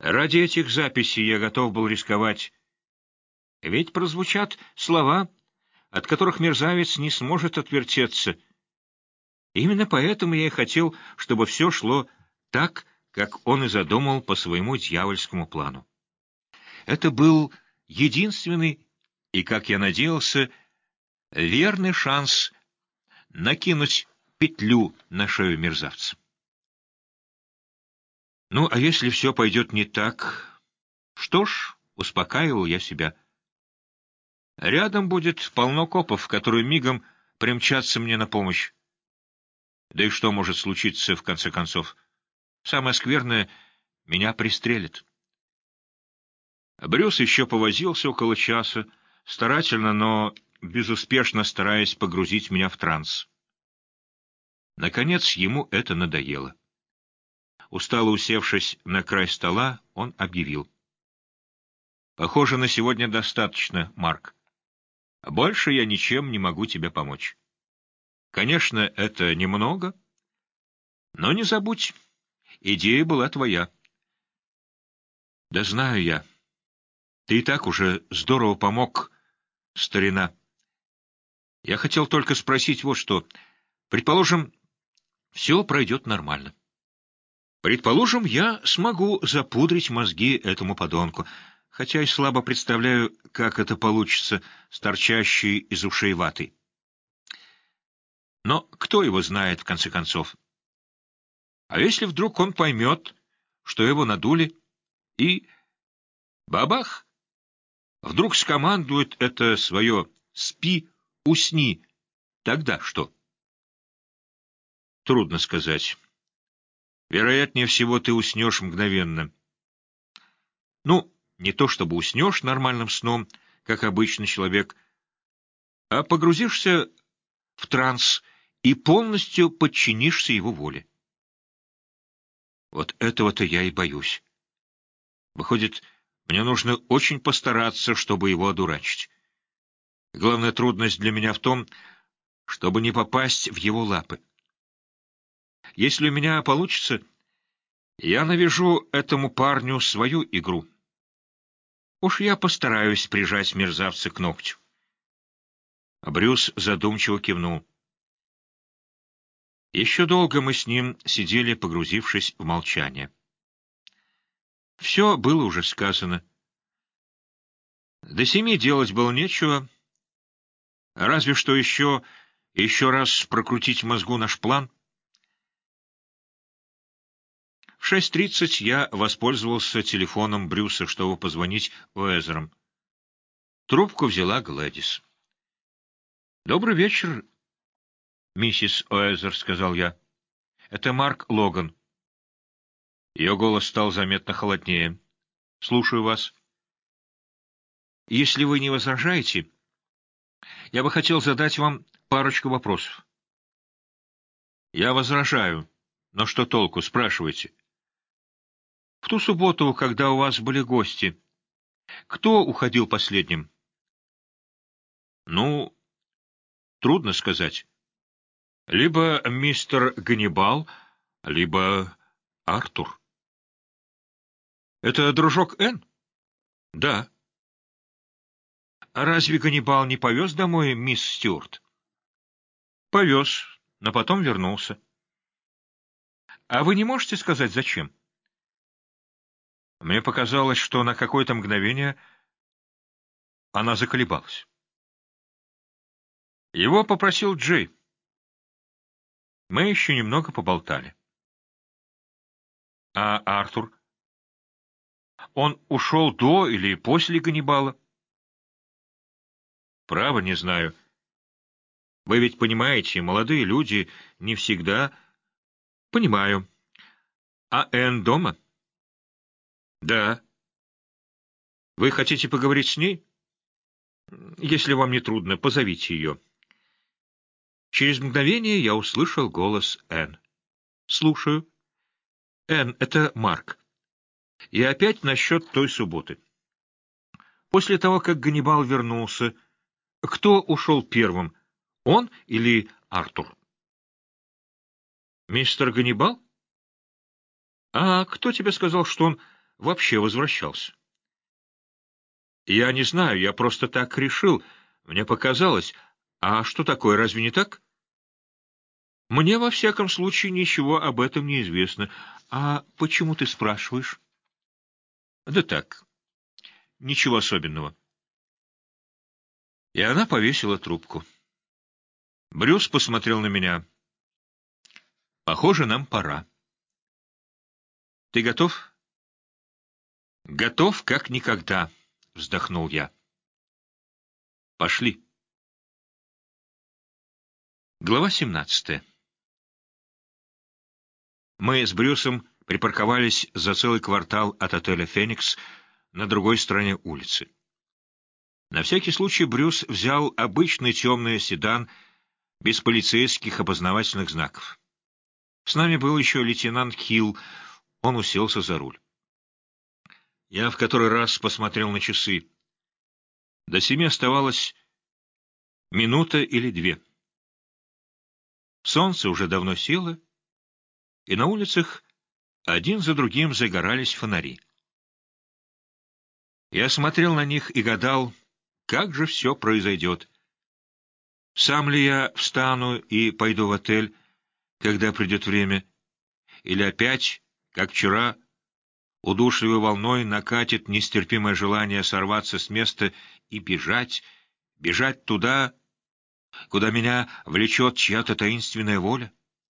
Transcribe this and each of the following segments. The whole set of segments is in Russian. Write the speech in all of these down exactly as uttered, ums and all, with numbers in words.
Ради этих записей я готов был рисковать. Ведь прозвучат слова, от которых мерзавец не сможет отвертеться. Именно поэтому я и хотел, чтобы все шло так, как он и задумал по своему дьявольскому плану. Это был единственный и, как я надеялся, верный шанс накинуть петлю на шею мерзавца. Ну, а если все пойдет не так, что ж, успокаивал я себя. Рядом будет полно копов, которые мигом примчатся мне на помощь. Да и что может случиться, в конце концов? Самое скверное — меня пристрелят. Брюс еще повозился около часа, старательно, но безуспешно стараясь погрузить меня в транс. Наконец ему это надоело. Устало усевшись на край стола, он объявил: «Похоже, на сегодня достаточно, Марк. Больше я ничем не могу тебе помочь. Конечно, это немного, но не забудь, идея была твоя». «Да знаю я. Ты и так уже здорово помог, старина. Я хотел только спросить вот что. Предположим, все пройдет нормально. Предположим, я смогу запудрить мозги этому подонку, хотя и слабо представляю, как это получится с торчащей из ушей ватой. Но кто его знает, в конце концов? А если вдруг он поймет, что его надули, и бабах, вдруг скомандует это свое «спи, усни», тогда что? Трудно сказать. Вероятнее всего, ты уснешь мгновенно. Ну, не то чтобы уснешь нормальным сном, как обычный человек, а погрузишься в транс и полностью подчинишься его воле. Вот этого-то я и боюсь. Выходит, мне нужно очень постараться, чтобы его одурачить. Главная трудность для меня в том, чтобы не попасть в его лапы. Если у меня получится, я навяжу этому парню свою игру. Уж я постараюсь прижать мерзавца к ногтю. Брюс задумчиво кивнул. Еще долго мы с ним сидели, погрузившись в молчание. Все было уже сказано. До семи делать было нечего, разве что еще еще раз прокрутить в мозгу наш план. В шесть тридцать я воспользовался телефоном Брюса, чтобы позвонить Уэзерам. Трубку взяла Глэдис. «Добрый вечер, миссис Уэзер», — сказал я. «Это Марк Логан». Ее голос стал заметно холоднее. «Слушаю вас». «Если вы не возражаете, я бы хотел задать вам парочку вопросов». «Я возражаю. Но что толку? Спрашивайте». «В ту субботу, когда у вас были гости, кто уходил последним?» «Ну, трудно сказать. Либо мистер Ганнибал, либо Артур». «Это дружок Энн?» «Да». «А разве Ганнибал не повез домой мисс Стюарт?» «Повез, но потом вернулся». «А вы не можете сказать, зачем?» Мне показалось, что на какое-то мгновение она заколебалась. Его попросил Джей. Мы еще немного поболтали. А Артур? Он ушел до или после Ганнибала? Право, не знаю. Вы ведь понимаете, молодые люди не всегда... Понимаю. А Энн дома? Да. Вы хотите поговорить с ней? Если вам не трудно, позовите ее. Через мгновение я услышал голос Энн. Слушаю. Энн, это Марк. И опять насчет той субботы. После того, как Ганнибал вернулся, кто ушел первым, он или Артур? Мистер Ганнибал? А кто тебе сказал, что он вообще возвращался. Я не знаю, я просто так решил. Мне показалось. А что такое, разве не так? Мне, во всяком случае, ничего об этом не известно. А почему ты спрашиваешь? Да так, ничего особенного. И она повесила трубку. Брюс посмотрел на меня. Похоже, нам пора. Ты готов? Готов, как никогда, вздохнул я. Пошли. Глава семнадцатая. Мы с Брюсом припарковались за целый квартал от отеля «Феникс» на другой стороне улицы. На всякий случай Брюс взял обычный темный седан без полицейских опознавательных знаков. С нами был еще лейтенант Хилл, он уселся за руль. Я в который раз посмотрел на часы. До семи оставалось минута или две. Солнце уже давно село, и на улицах один за другим загорались фонари. Я смотрел на них и гадал, как же все произойдет. Сам ли я встану и пойду в отель, когда придет время, или опять, как вчера, удушливой волной накатит нестерпимое желание сорваться с места и бежать, бежать туда, куда меня влечет чья-то таинственная воля?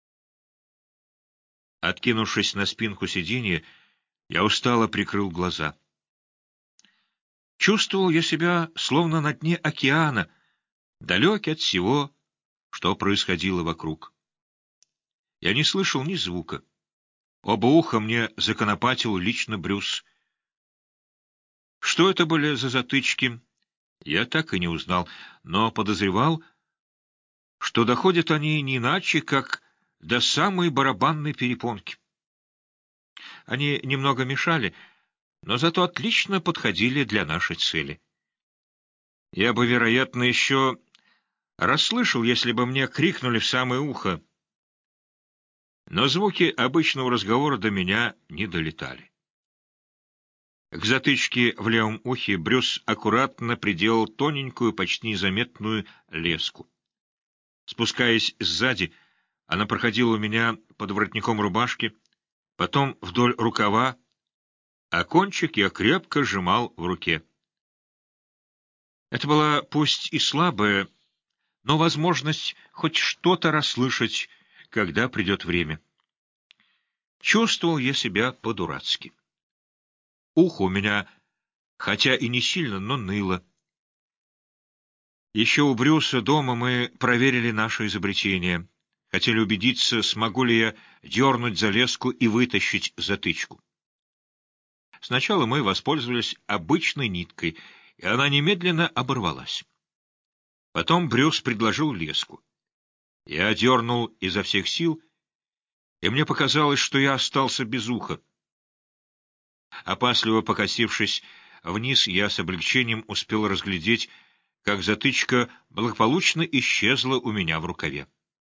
Откинувшись на спинку сиденья, я устало прикрыл глаза. Чувствовал я себя словно на дне океана, далекий от всего, что происходило вокруг. Я не слышал ни звука. Оба уха мне законопатил лично Брюс. Что это были за затычки, я так и не узнал, но подозревал, что доходят они не иначе, как до самой барабанной перепонки. Они немного мешали, но зато отлично подходили для нашей цели. Я бы, вероятно, еще расслышал, если бы мне крикнули в самое ухо, но звуки обычного разговора до меня не долетали. К затычке в левом ухе Брюс аккуратно приделал тоненькую, почти незаметную леску. Спускаясь сзади, она проходила у меня под воротником рубашки, потом вдоль рукава, а кончик я крепко сжимал в руке. Это была пусть и слабая, но возможность хоть что-то расслышать, когда придет время. Чувствовал я себя по-дурацки. Ухо у меня, хотя и не сильно, но ныло. Еще у Брюса дома мы проверили наше изобретение. Хотели убедиться, смогу ли я дернуть за леску и вытащить затычку. Сначала мы воспользовались обычной ниткой, и она немедленно оборвалась. Потом Брюс предложил леску. Я дернул изо всех сил, и мне показалось, что я остался без уха. Опасливо покосившись вниз, я с облегчением успел разглядеть, как затычка благополучно исчезла у меня в рукаве.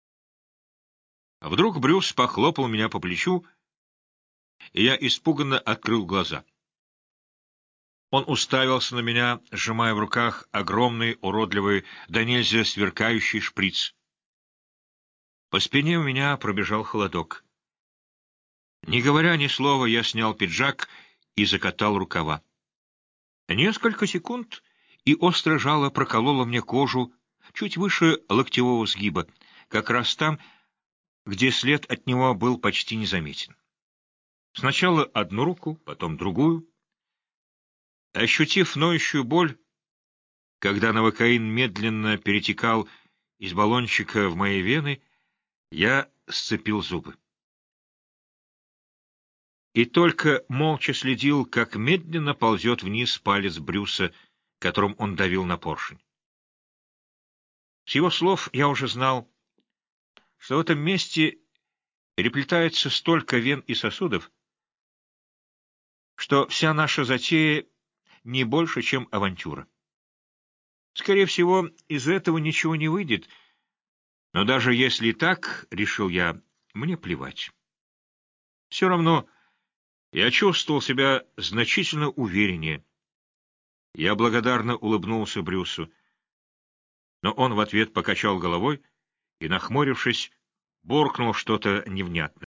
Вдруг Брюс похлопал меня по плечу, и я испуганно открыл глаза. Он уставился на меня, сжимая в руках огромный, уродливый, да нельзя сверкающий шприц. По спине у меня пробежал холодок. Не говоря ни слова, я снял пиджак и закатал рукава. Несколько секунд, и острое жало прокололо мне кожу чуть выше локтевого сгиба, как раз там, где след от него был почти незаметен. Сначала одну руку, потом другую. Ощутив ноющую боль, когда новокаин медленно перетекал из баллончика в мои вены, я сцепил зубы. И только молча следил, как медленно ползет вниз палец Брюса, которым он давил на поршень. С его слов я уже знал, что в этом месте переплетается столько вен и сосудов, что вся наша затея не больше, чем авантюра. Скорее всего, из этого ничего не выйдет, но даже если так, решил я, мне плевать. Все равно Я чувствовал себя значительно увереннее. Я благодарно улыбнулся Брюсу, но он в ответ покачал головой и, нахмурившись, буркнул что-то невнятное.